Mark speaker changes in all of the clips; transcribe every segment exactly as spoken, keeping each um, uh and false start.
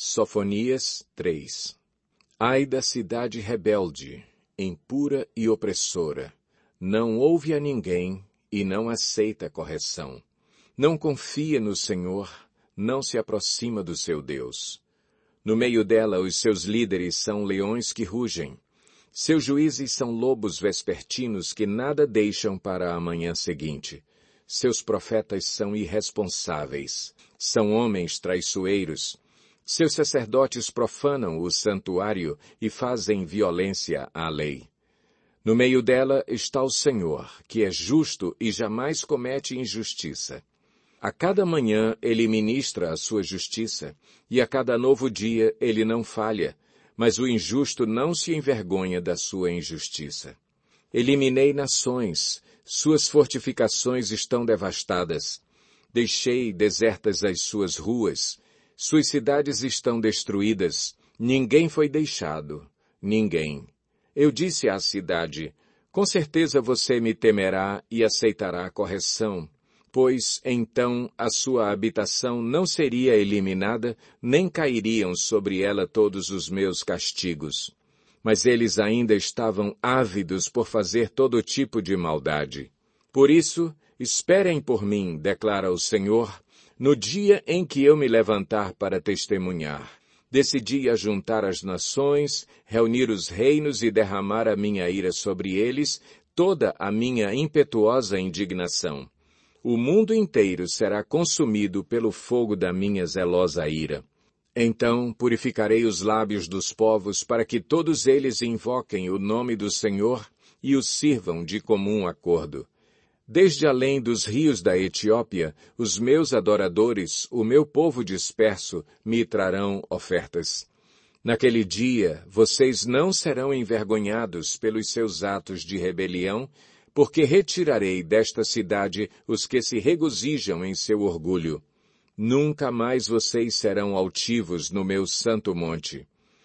Speaker 1: Sofonias três. Ai da cidade rebelde, impura e opressora, não ouve a ninguém e não aceita correção. Não confia no Senhor, não se aproxima do seu Deus. No meio dela os seus líderes são leões que rugem. Seus juízes são lobos vespertinos que nada deixam para a manhã seguinte. Seus profetas são irresponsáveis. São homens traiçoeiros. Seus sacerdotes profanam o santuário e fazem violência à lei. No meio dela está o Senhor, que é justo e jamais comete injustiça. A cada manhã ele ministra a sua justiça, e a cada novo dia ele não falha, mas o injusto não se envergonha da sua injustiça. Eliminei nações, suas fortificações estão devastadas. Deixei desertas as suas ruas, suas cidades estão destruídas, ninguém foi deixado, ninguém. Eu disse à cidade, com certeza você me temerá e aceitará a correção, pois então a sua habitação não seria eliminada, nem cairiam sobre ela todos os meus castigos. Mas eles ainda estavam ávidos por fazer todo tipo de maldade. Por isso, esperem por mim, declara o Senhor, no dia em que eu me levantar para testemunhar. Decidi ajuntar as nações, reunir os reinos e derramar a minha ira sobre eles, toda a minha impetuosa indignação. O mundo inteiro será consumido pelo fogo da minha zelosa ira. Então purificarei os lábios dos povos para que todos eles invoquem o nome do Senhor e o sirvam de comum acordo. Desde além dos rios da Etiópia, os meus adoradores, o meu povo disperso, me trarão ofertas. Naquele dia, vocês não serão envergonhados pelos seus atos de rebelião, porque retirarei desta cidade os que se regozijam em seu orgulho. Nunca mais vocês serão altivos no meu santo monte.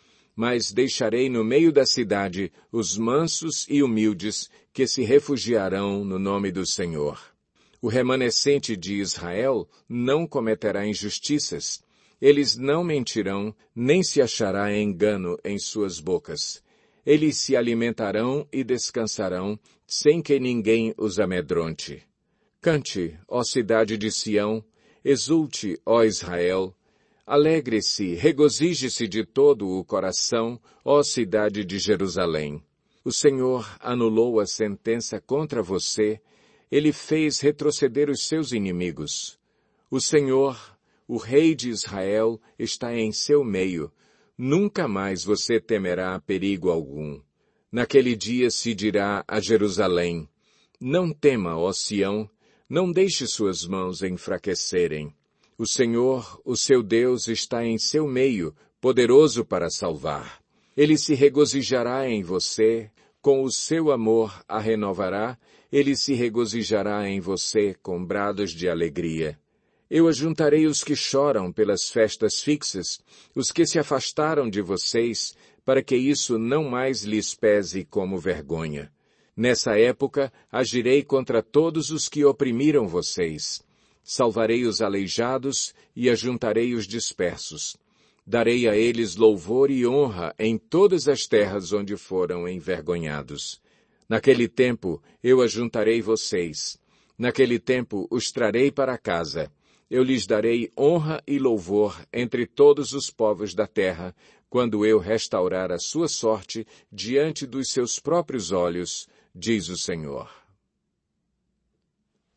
Speaker 1: Mas deixarei no meio da cidade os mansos e humildes que se refugiarão no nome do Senhor. O remanescente de Israel não cometerá injustiças. Eles não mentirão, nem se achará engano em suas bocas. Eles se alimentarão e descansarão, sem que ninguém os amedronte. Cante, ó cidade de Sião, exulte, ó Israel, alegre-se, regozije-se de todo o coração, ó cidade de Jerusalém. O Senhor anulou a sentença contra você, ele fez retroceder os seus inimigos. O Senhor, o Rei de Israel, está em seu meio. Nunca mais você temerá perigo algum. Naquele dia se dirá a Jerusalém, não tema, ó Sião, não deixe suas mãos enfraquecerem. O Senhor, o seu Deus, está em seu meio, poderoso para salvar. Ele se regozijará em você, com o seu amor a renovará, ele se regozijará em você com brados de alegria. Eu ajuntarei os que choram pelas festas fixas, os que se afastaram de vocês, para que isso não mais lhes pese como vergonha. Nessa época, agirei contra todos os que oprimiram vocês. Salvarei os aleijados e ajuntarei os dispersos. Darei a eles louvor e honra em todas as terras onde foram envergonhados. Naquele tempo, eu ajuntarei vocês. Naquele tempo, os trarei para casa. Eu lhes darei honra e louvor entre todos os povos da terra, quando eu restaurar a sua sorte diante dos seus próprios olhos, diz o Senhor.